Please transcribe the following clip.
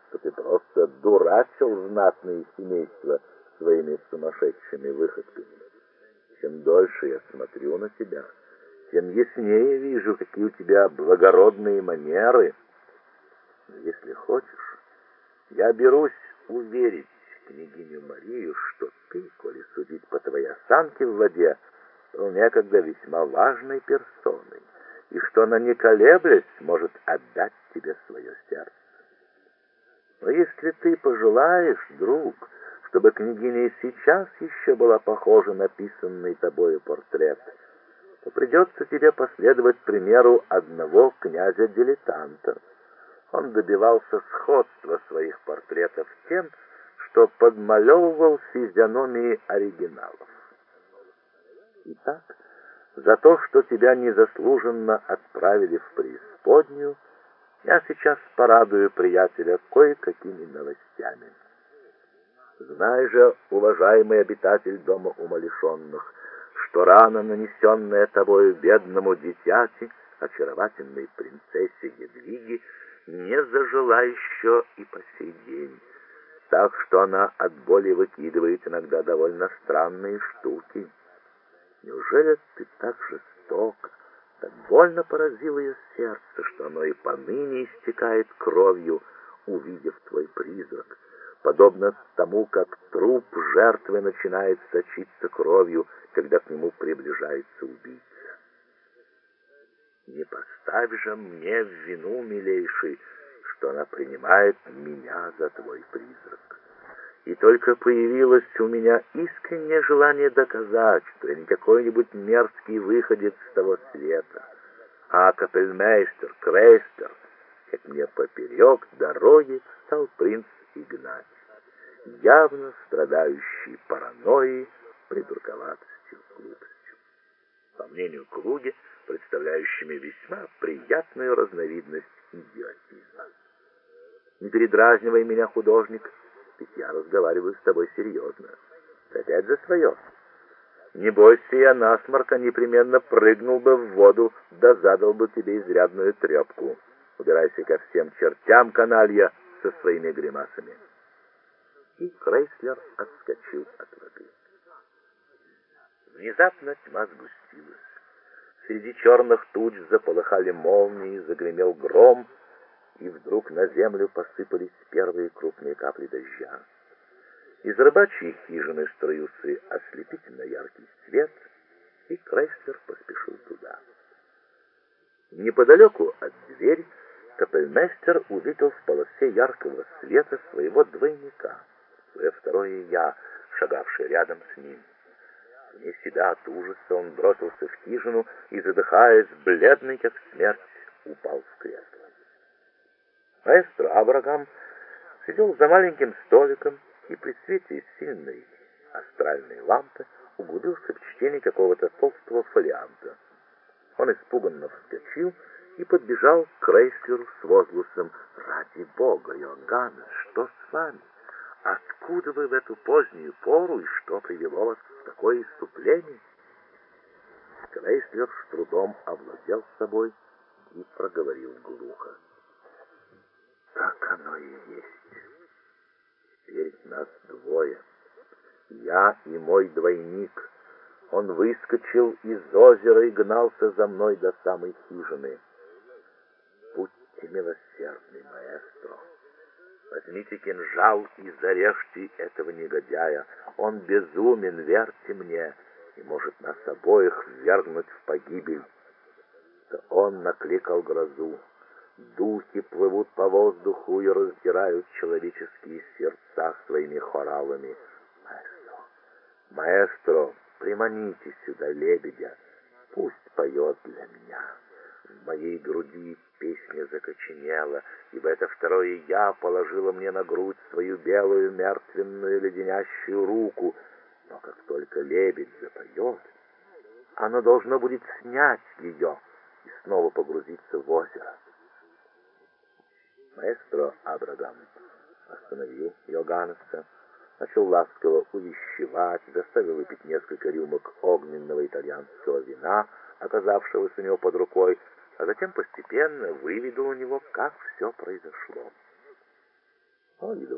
что ты просто дурачил знатные семейства своими сумасшедшими выходками. Чем дольше я смотрю на тебя, тем яснее вижу, какие у тебя благородные манеры. Но если хочешь, я берусь уверить княгиню Марию, что ты, коли судить по твоей осанке в воде, был некогда весьма важной персоной, и что она, не колеблясь, может отдать тебе свое сердце. Но если ты пожелаешь, друг, чтобы княгиня и сейчас еще была похожа на писанный тобою портрет, то придется тебе последовать примеру одного князя-дилетанта. Он добивался сходства своих портретов тем, что подмалевывал физиономии оригиналов. Итак, за то, что тебя незаслуженно отправили в преисподнюю, я сейчас порадую приятеля кое-какими новостями. Знай же, уважаемый обитатель дома умалишенных, что рана, нанесенная тобою бедному дитяти, очаровательной принцессе Едвиге, не зажила еще и по сей день, так что она от боли выкидывает иногда довольно странные штуки. Неужели ты так жестоко, так больно поразил ее сердце, что оно и поныне истекает кровью, увидев твой призрак, подобно тому, как труп жертвы начинает сочиться кровью, когда к нему приближается убийца? Не поставь же мне в вину, милейший, что она принимает меня за твой призрак. И только появилось у меня искреннее желание доказать, что я не какой-нибудь мерзкий выходец с того света, а капельмейстер, крейстер, как мне поперек дороги стал принц Игнатий, явно страдающий паранойей, придурковатостью, глупостью. По мнению Клуги, представляющими весьма приятную разновидность идиотизма. Не передразнивай меня, художник, ведь я разговариваю с тобой серьезно. Ты опять за свое. Не бойся, я насморка непременно прыгнул бы в воду, да задал бы тебе изрядную трепку. Убирайся ко всем чертям, каналья, со своими гримасами. И Крейслер отскочил от воды. Внезапно тьма сгустилась. Среди черных туч заполыхали молнии, загремел гром, и вдруг на землю посыпались первые крупные капли дождя. Из рыбачьей хижины струился ослепительно яркий свет, и Крейслер поспешил туда. Неподалеку от двери капельмейстер увидел в полосе яркого света своего двойника, свое второе «я», шагавшее рядом с ним. Вне себя от ужаса он бросился в хижину и, задыхаясь, бледный как смерть, упал в кресло. Маэстро Абрагам сидел за маленьким столиком и при свете сильной астральной лампы углубился в чтение какого-то толстого фолианта. Он испуганно вскочил и подбежал к Крейслеру с возгласом: «Ради бога, Иоганнес, что с вами? Откуда вы в эту позднюю пору и что привело вас в такое исступление?» Крейслер с трудом овладел собой и проговорил глухо: «Так оно и есть. Теперь нас двое. Я и мой двойник. Он выскочил из озера и гнался за мной до самой хижины. Будьте милосердны, маэстро. Возьмите кинжал и зарежьте этого негодяя. Он безумен, верьте мне, и может нас обоих ввергнуть в погибель. Да он накликал грозу. Духи плывут по воздуху и раздирают человеческие сердца своими хоралами. Маэстро, приманите сюда лебедя, пусть поет для меня. В моей груди песня закоченела, ибо это второе «я» положило мне на грудь свою белую мертвенную леденящую руку. Но как только лебедь запоет, оно должно будет снять ее и снова погрузиться в озеро. Маэстро Абрагам остановил Иоганнеса, начал ласково увещевать, заставил выпить несколько рюмок огненного итальянского вина, оказавшегося у него под рукой, а затем постепенно выведал у него, как все произошло. Ольга